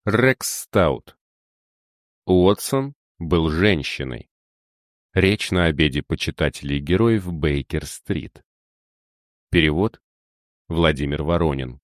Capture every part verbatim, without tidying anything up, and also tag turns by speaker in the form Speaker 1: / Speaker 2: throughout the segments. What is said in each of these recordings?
Speaker 1: Рекс Стаут. Уотсон был женщиной. Речь на обеде почитателей героев Бейкер-стрит. Перевод Владимир Воронин.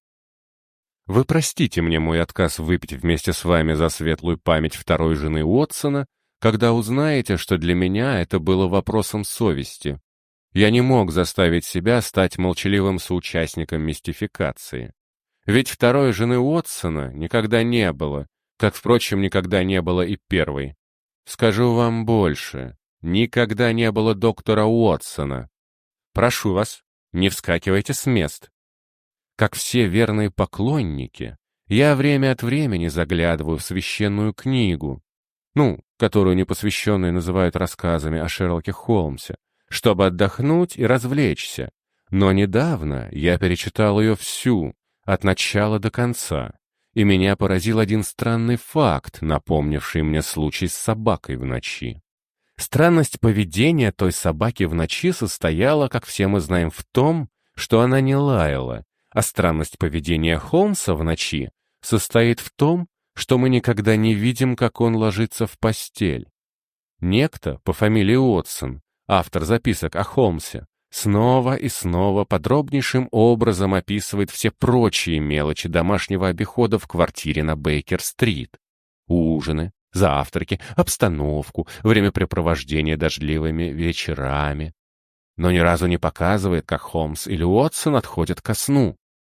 Speaker 1: Вы простите мне мой отказ выпить вместе с вами за светлую память второй жены Уотсона, когда узнаете, что для меня это было вопросом совести. Я не мог заставить себя стать молчаливым соучастником мистификации. Ведь второй жены Уотсона никогда не было, как, впрочем, никогда не было и первой. Скажу вам больше. Никогда не было доктора Уотсона. Прошу вас, не вскакивайте с мест. Как все верные поклонники, я время от времени заглядываю в священную книгу, ну, которую непосвященные называют рассказами о Шерлоке Холмсе, чтобы отдохнуть и развлечься. Но недавно я перечитал ее всю, от начала до конца, и меня поразил один странный факт, напомнивший мне случай с собакой в ночи. Странность поведения той собаки в ночи состояла, как все мы знаем, в том, что она не лаяла, а странность поведения Холмса в ночи состоит в том, что мы никогда не видим, как он ложится в постель. Некто по фамилии Уотсон, автор записок о Холмсе, снова и снова подробнейшим образом описывает все прочие мелочи домашнего обихода в квартире на Бейкер-стрит. Ужины, завтраки, обстановку, времяпрепровождение дождливыми вечерами. Но ни разу не показывает, как Холмс или Уотсон отходят ко сну.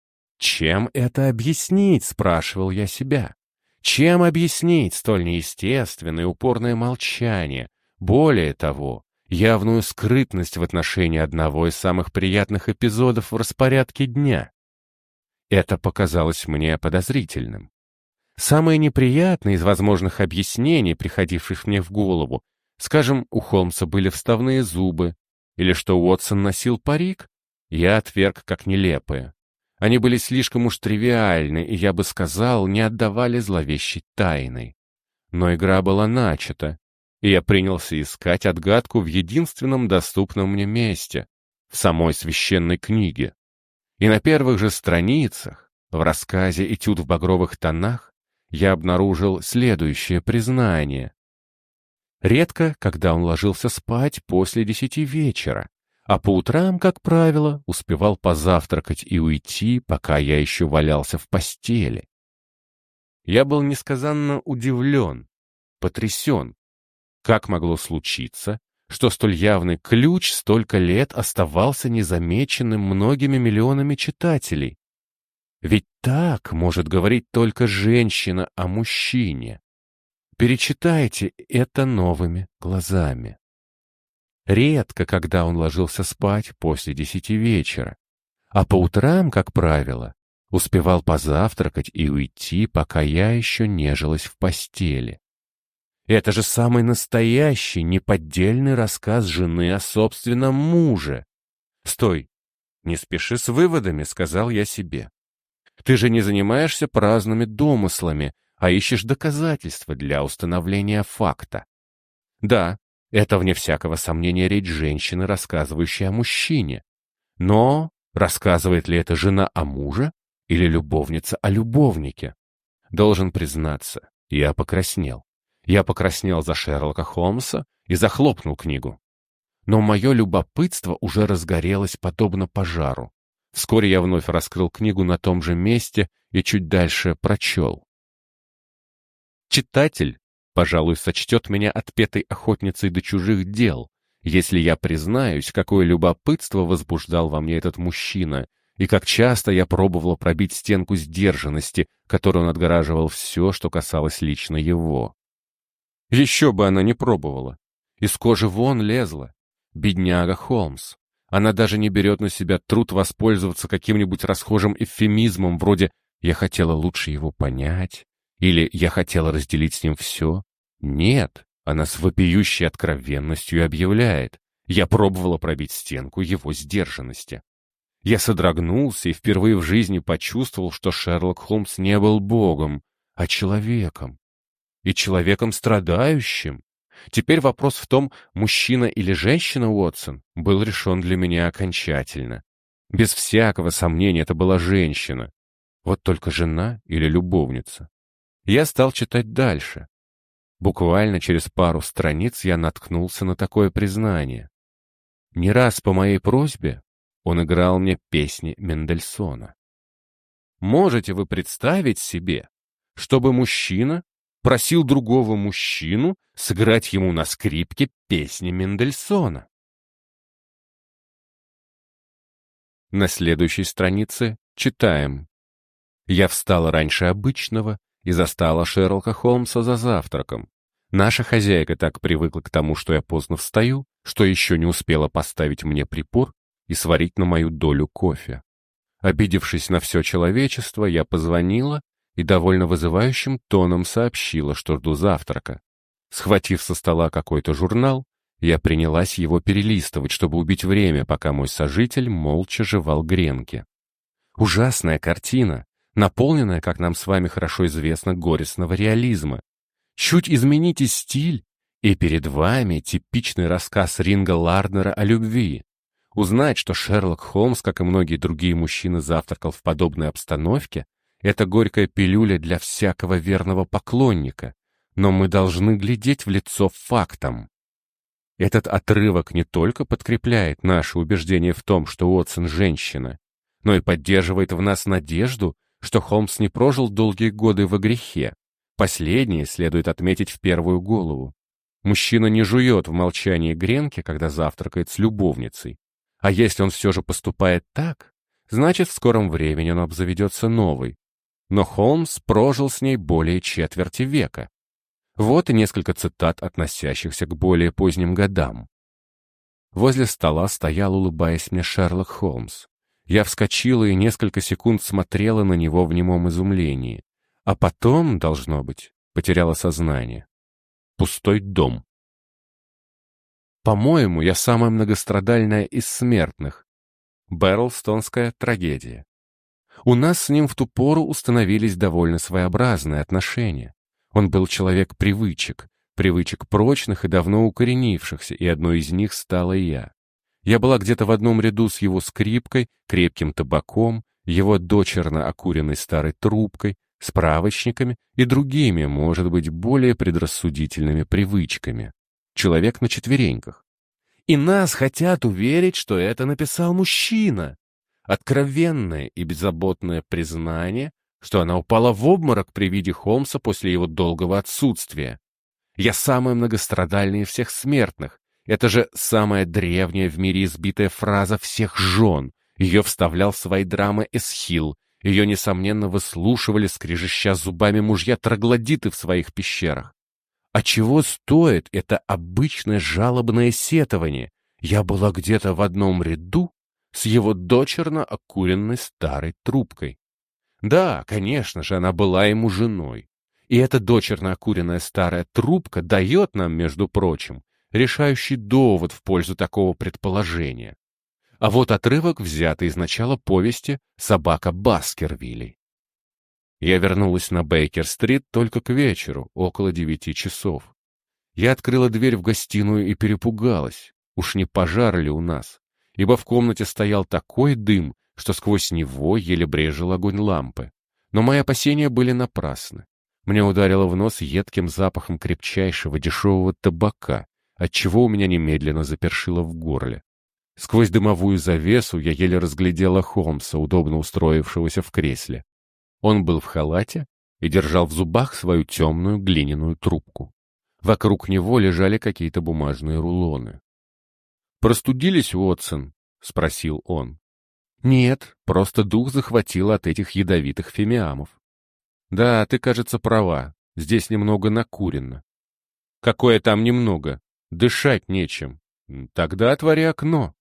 Speaker 1: Чем это объяснить, спрашивал я себя. Чем объяснить столь неестественное упорное молчание? Более того, явную скрытность в отношении одного из самых приятных эпизодов в распорядке дня. Это показалось мне подозрительным. Самое неприятное из возможных объяснений, приходивших мне в голову, скажем, у Холмса были вставные зубы, или что Уотсон носил парик, я отверг как нелепые. Они были слишком уж тривиальны, и, я бы сказал, не отдавали зловещей тайны. Но игра была начата, и я принялся искать отгадку в единственном доступном мне месте, в самой священной книге. И на первых же страницах, в рассказе «Этюд в багровых тонах», я обнаружил следующее признание. Редко, когда он ложился спать после десяти вечера, а по утрам, как правило, успевал позавтракать и уйти, пока я еще валялся в постели. Я был несказанно удивлен, потрясен. Как могло случиться, что столь явный ключ столько лет оставался незамеченным многими миллионами читателей? Ведь так может говорить только женщина о мужчине. Перечитайте это новыми глазами. Редко, когда он ложился спать после десяти вечера, а по утрам, как правило, успевал позавтракать и уйти, пока я еще нежилась в постели. Это же самый настоящий, неподдельный рассказ жены о собственном муже. «Стой, не спеши с выводами», — сказал я себе. «Ты же не занимаешься праздными домыслами, а ищешь доказательства для установления факта. Да, это, вне всякого сомнения, речь женщины, рассказывающей о мужчине. Но рассказывает ли это жена о муже или любовница о любовнике? Должен признаться, я покраснел. Я покраснел за Шерлока Холмса и захлопнул книгу. Но мое любопытство уже разгорелось подобно пожару. Вскоре я вновь раскрыл книгу на том же месте и чуть дальше прочел. Читатель, пожалуй, сочтет меня отпетой охотницей до чужих дел, если я признаюсь, какое любопытство возбуждал во мне этот мужчина, и как часто я пробовала пробить стенку сдержанности, которую он отгораживал все, что касалось лично его. Еще бы она не пробовала. Из кожи вон лезла. Бедняга Холмс. Она даже не берет на себя труд воспользоваться каким-нибудь расхожим эвфемизмом вроде «я хотела лучше его понять» или «я хотела разделить с ним все». Нет, она с вопиющей откровенностью объявляет «я пробовала пробить стенку его сдержанности». Я содрогнулся и впервые в жизни почувствовал, что Шерлок Холмс не был богом, а человеком. И человеком страдающим. Теперь вопрос в том, мужчина или женщина Уотсон, был решен для меня окончательно. Без всякого сомнения это была женщина. Вот только жена или любовница. Я стал читать дальше. Буквально через пару страниц я наткнулся на такое признание. Не раз по моей просьбе он играл мне песни Мендельсона. Можете вы представить себе, чтобы мужчина просил другого мужчину сыграть ему на скрипке песни Мендельсона? На следующей странице читаем. Я встала раньше обычного и застала Шерлока Холмса за завтраком. Наша хозяйка так привыкла к тому, что я поздно встаю, что еще не успела поставить мне припор и сварить на мою долю кофе. Обидевшись на все человечество, я позвонила и довольно вызывающим тоном сообщила, что жду завтрака. Схватив со стола какой-то журнал, я принялась его перелистывать, чтобы убить время, пока мой сожитель молча жевал гренки. Ужасная картина, наполненная, как нам с вами хорошо известно, горестного реализма. Чуть измените стиль, и перед вами типичный рассказ Ринга Ларднера о любви. Узнать, что Шерлок Холмс, как и многие другие мужчины, завтракал в подобной обстановке, это горькая пилюля для всякого верного поклонника, но мы должны глядеть в лицо фактам. Этот отрывок не только подкрепляет наше убеждение в том, что Уотсон — женщина, но и поддерживает в нас надежду, что Холмс не прожил долгие годы во грехе. Последнее следует отметить в первую голову. Мужчина не жует в молчании гренки, когда завтракает с любовницей. А если он все же поступает так, значит, в скором времени он обзаведется новой. Но Холмс прожил с ней более четверти века. Вот и несколько цитат, относящихся к более поздним годам. Возле стола стоял, улыбаясь мне, Шерлок Холмс. Я вскочила и несколько секунд смотрела на него в немом изумлении. А потом, должно быть, потеряла сознание. Пустой дом. По-моему, я самая многострадальная из смертных. Берлстонская трагедия. У нас с ним в ту пору установились довольно своеобразные отношения. Он был человек привычек, привычек прочных и давно укоренившихся, и одной из них стала я. Я была где-то в одном ряду с его скрипкой, крепким табаком, его дочерно окуренной старой трубкой, справочниками и другими, может быть, более предрассудительными привычками. Человек на четвереньках. И нас хотят уверить, что это написал мужчина. Откровенное и беззаботное признание, что она упала в обморок при виде Холмса после его долгого отсутствия. Я самая многострадальная из всех смертных. Это же самая древняя в мире избитая фраза всех жен. Ее вставлял в свои драмы Эсхил. Ее, несомненно, выслушивали, скрежеща зубами, мужья-троглодиты в своих пещерах. А чего стоит это обычное жалобное сетование? Я была где-то в одном ряду с его дочерно окуренной старой трубкой. Да, конечно же, она была ему женой. И эта дочерно окуренная старая трубка дает нам, между прочим, решающий довод в пользу такого предположения. А вот отрывок, взятый из начала повести «Собака Баскервилей». Я вернулась на Бейкер-стрит только к вечеру, около девяти часов. Я открыла дверь в гостиную и перепугалась. Уж не пожар ли у нас? Ибо в комнате стоял такой дым, что сквозь него еле брезжил огонь лампы. Но мои опасения были напрасны. Мне ударило в нос едким запахом крепчайшего дешевого табака, отчего у меня немедленно запершило в горле. Сквозь дымовую завесу я еле разглядела Холмса, удобно устроившегося в кресле. Он был в халате и держал в зубах свою темную глиняную трубку. Вокруг него лежали какие-то бумажные рулоны. «Простудились, Уотсон?» — спросил он. «Нет, просто дух захватил от этих ядовитых фимиамов». «Да, ты, кажется, права. Здесь немного накурено». «Какое там немного? Дышать нечем. Тогда отвори окно».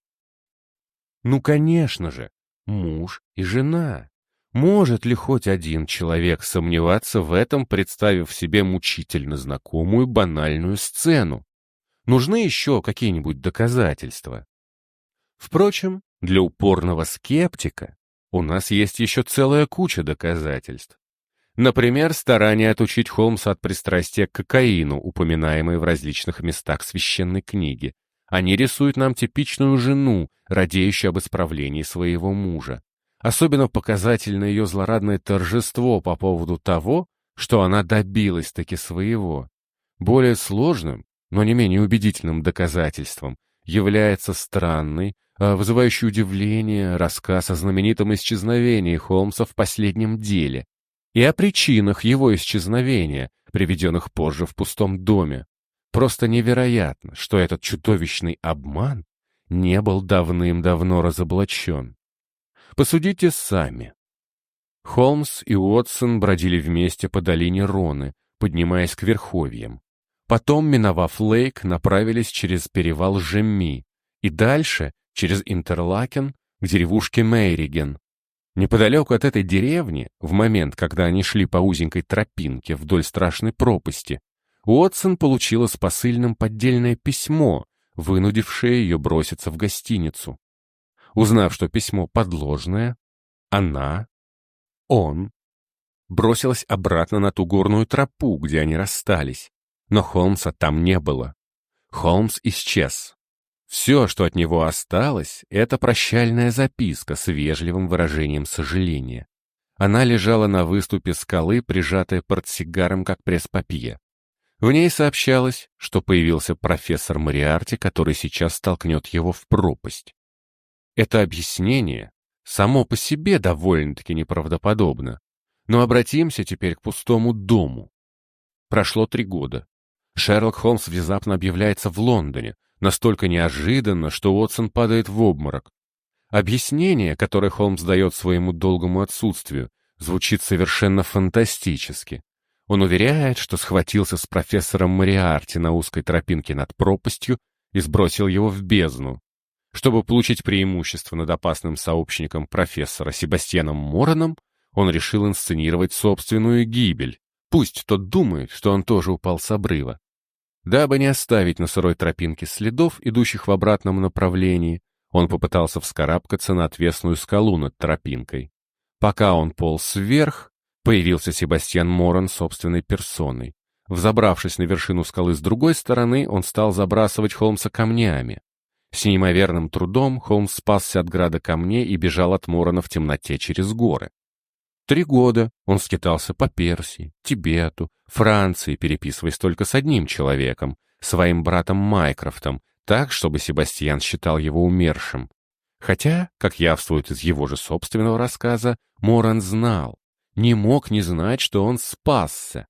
Speaker 1: «Ну, конечно же, муж и жена. Может ли хоть один человек сомневаться в этом, представив себе мучительно знакомую банальную сцену? Нужны еще какие-нибудь доказательства? Впрочем, для упорного скептика у нас есть еще целая куча доказательств. Например, старание отучить Холмса от пристрастия к кокаину, упоминаемое в различных местах священной книги. Они рисуют нам типичную жену, радеющую об исправлении своего мужа. Особенно показательно ее злорадное торжество по поводу того, что она добилась-таки своего. Более сложным, но не менее убедительным доказательством является странный, а вызывающий удивление рассказ о знаменитом исчезновении Холмса в последнем деле и о причинах его исчезновения, приведенных позже в пустом доме. Просто невероятно, что этот чудовищный обман не был давным-давно разоблачен. Посудите сами. Холмс и Уотсон бродили вместе по долине Роны, поднимаясь к верховьям. Потом, миновав Лейк, направились через перевал Жемми и дальше через Интерлакен к деревушке Мейриген. Неподалеку от этой деревни, в момент, когда они шли по узенькой тропинке вдоль страшной пропасти, Уотсон получила с посыльным поддельное письмо, вынудившее ее броситься в гостиницу. Узнав, что письмо подложное, она, он, бросилась обратно на ту горную тропу, где они расстались, но Холмса там не было. Холмс исчез. Все, что от него осталось, это прощальная записка с вежливым выражением сожаления. Она лежала на выступе скалы, прижатая портсигаром, как пресс-папье. В ней сообщалось, что появился профессор Мориарти, который сейчас столкнет его в пропасть. Это объяснение само по себе довольно-таки неправдоподобно. Но обратимся теперь к пустому дому. Прошло три года. Шерлок Холмс внезапно объявляется в Лондоне, настолько неожиданно, что Уотсон падает в обморок. Объяснение, которое Холмс дает своему долгому отсутствию, звучит совершенно фантастически. Он уверяет, что схватился с профессором Мориарти на узкой тропинке над пропастью и сбросил его в бездну. Чтобы получить преимущество над опасным сообщником профессора Себастьяном Мораном, он решил инсценировать собственную гибель. Пусть тот думает, что он тоже упал с обрыва. Дабы не оставить на сырой тропинке следов, идущих в обратном направлении, он попытался вскарабкаться на отвесную скалу над тропинкой. Пока он полз вверх, появился Себастьян Моран собственной персоной. Взобравшись на вершину скалы с другой стороны, он стал забрасывать Холмса камнями. С неимоверным трудом Холмс спасся от града камней и бежал от Морана в темноте через горы. Три года он скитался по Персии, Тибету, Франции, переписываясь только с одним человеком, своим братом Майкрофтом, так, чтобы Себастьян считал его умершим. Хотя, как явствует из его же собственного рассказа, Моран знал, не мог не знать, что он спасся.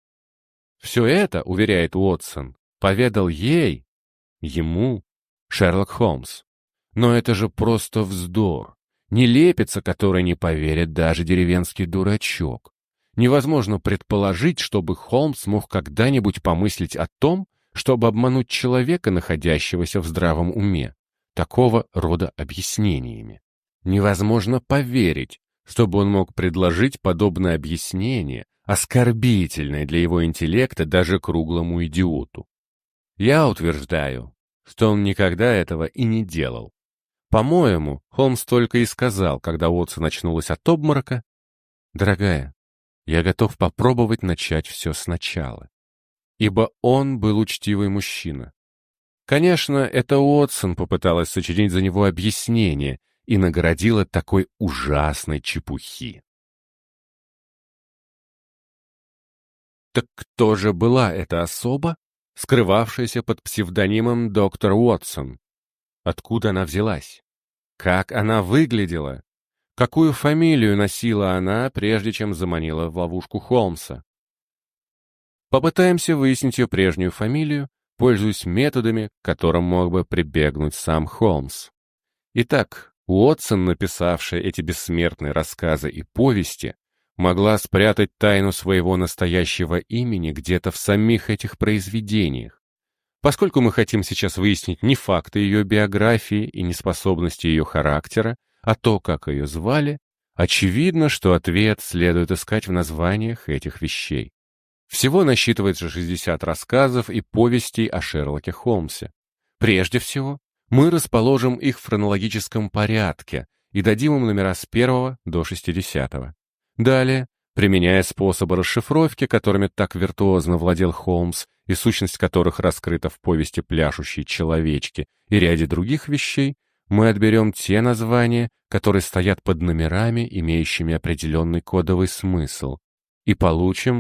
Speaker 1: Все это, уверяет Уотсон, поведал ей, ему, Шерлок Холмс. Но это же просто вздор, нелепица, которой не поверит даже деревенский дурачок. Невозможно предположить, чтобы Холмс мог когда-нибудь помыслить о том, чтобы обмануть человека, находящегося в здравом уме, такого рода объяснениями. Невозможно поверить, чтобы он мог предложить подобное объяснение, оскорбительное для его интеллекта даже круглому идиоту. Я утверждаю, что он никогда этого и не делал. По-моему, Холмс только и сказал, когда Уотсон очнулась от обморока: «Дорогая, я готов попробовать начать все сначала». Ибо он был учтивый мужчина. Конечно, это Уотсон попыталась сочинить за него объяснение и наградила такой ужасной чепухи. Так кто же была эта особа, скрывавшаяся под псевдонимом доктор Уотсон? Откуда она взялась? Как она выглядела? Какую фамилию носила она, прежде чем заманила в ловушку Холмса? Попытаемся выяснить ее прежнюю фамилию, пользуясь методами, к которым мог бы прибегнуть сам Холмс. Итак, Уотсон, написавшая эти бессмертные рассказы и повести, могла спрятать тайну своего настоящего имени где-то в самих этих произведениях. Поскольку мы хотим сейчас выяснить не факты ее биографии и не способности ее характера, а то, как ее звали, очевидно, что ответ следует искать в названиях этих вещей. Всего насчитывается шестьдесят рассказов и повестей о Шерлоке Холмсе. Прежде всего, мы расположим их в хронологическом порядке и дадим им номера с первого до шестидесятого. Далее, применяя способы расшифровки, которыми так виртуозно владел Холмс, и сущность которых раскрыта в повести «Пляшущие человечки» и ряде других вещей, мы отберем те названия, которые стоят под номерами, имеющими определенный кодовый смысл, и получим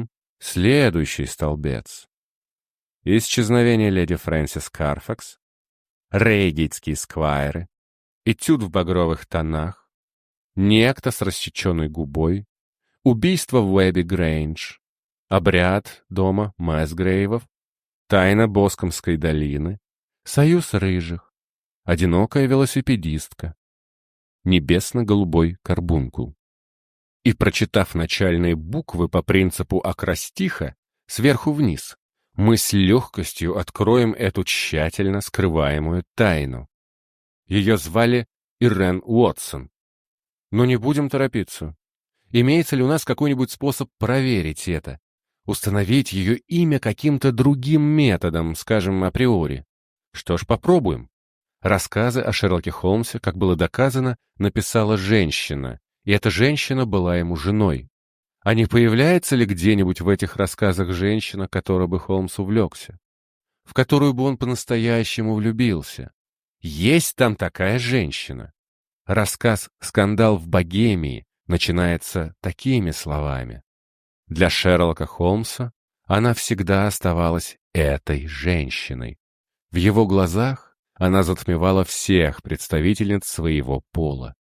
Speaker 1: Следующий столбец. Исчезновение леди Фрэнсис Карфакс, рейгейтские сквайры, этюд в багровых тонах, некто с рассеченной губой, убийство в Уэбби Грейндж, обряд дома Мэсгрейвов, тайна Боскомской долины, союз рыжих, одинокая велосипедистка, небесно-голубой карбункул. И, прочитав начальные буквы по принципу акростиха, сверху вниз, мы с легкостью откроем эту тщательно скрываемую тайну. Ее звали Ирен Уотсон. Но не будем торопиться. Имеется ли у нас какой-нибудь способ проверить это? Установить ее имя каким-то другим методом, скажем, априори? Что ж, попробуем. Рассказы о Шерлоке Холмсе, как было доказано, написала женщина, и эта женщина была ему женой. А не появляется ли где-нибудь в этих рассказах женщина, которой бы Холмс увлекся? В которую бы он по-настоящему влюбился? Есть там такая женщина? Рассказ «Скандал в Богемии» начинается такими словами. Для Шерлока Холмса она всегда оставалась этой женщиной. В его глазах она затмевала всех представительниц своего пола.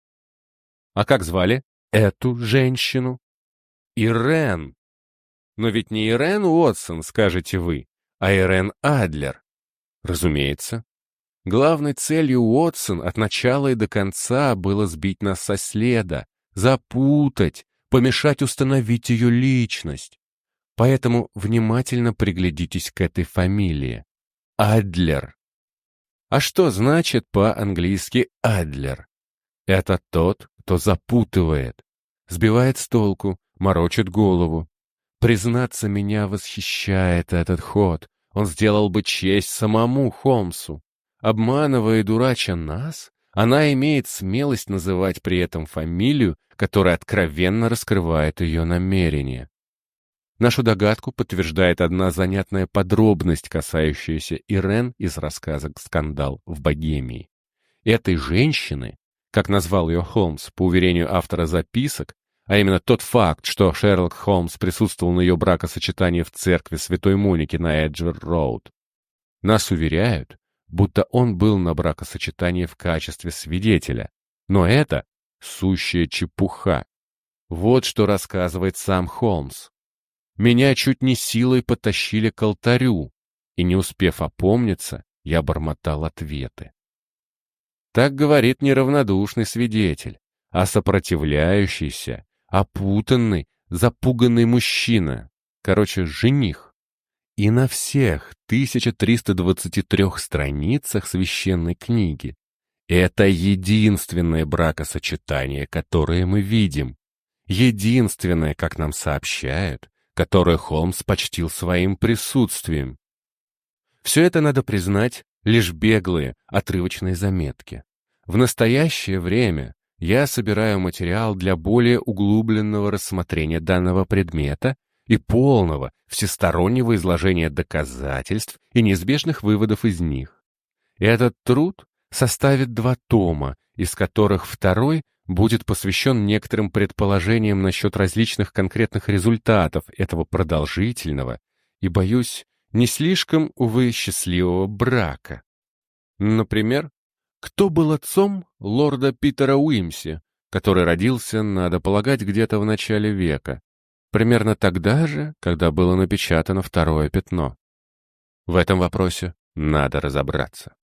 Speaker 1: А как звали эту женщину? Ирен. Но ведь не Ирен Уотсон, скажете вы, а Ирен Адлер. Разумеется. Главной целью Уотсон от начала и до конца было сбить нас со следа, запутать, помешать установить ее личность. Поэтому внимательно приглядитесь к этой фамилии. Адлер. А что значит по-английски «Адлер»? Это тот, кто запутывает, сбивает с толку, морочит голову. Признаться, меня восхищает этот ход. Он сделал бы честь самому Холмсу. Обманывая и дурача нас, она имеет смелость называть при этом фамилию, которая откровенно раскрывает ее намерения. Нашу догадку подтверждает одна занятная подробность, касающаяся Ирен из рассказа «Скандал в Богемии». Этой женщины, как назвал ее Холмс по уверению автора записок, а именно тот факт, что Шерлок Холмс присутствовал на ее бракосочетании в церкви Святой Моники на Эджвер-Роуд, нас уверяют, будто он был на бракосочетании в качестве свидетеля. Но это сущая чепуха. Вот что рассказывает сам Холмс. Меня чуть не силой потащили к алтарю, и, не успев опомниться, я бормотал ответы. Так говорит неравнодушный свидетель, а сопротивляющийся, опутанный, запуганный мужчина, короче, жених. И на всех тысяча триста двадцати трёх страницах священной книги это единственное бракосочетание, которое мы видим, единственное, как нам сообщают, которое Холмс почтил своим присутствием. Все это, надо признать, лишь беглые, отрывочные заметки. В настоящее время я собираю материал для более углубленного рассмотрения данного предмета и полного, всестороннего изложения доказательств и неизбежных выводов из них. Этот труд составит два тома, из которых второй будет посвящен некоторым предположениям насчет различных конкретных результатов этого продолжительного и, боюсь, не слишком, увы, счастливого брака. Например, кто был отцом лорда Питера Уимси, который родился, надо полагать, где-то в начале века, примерно тогда же, когда было напечатано второе пятно? В этом вопросе надо разобраться.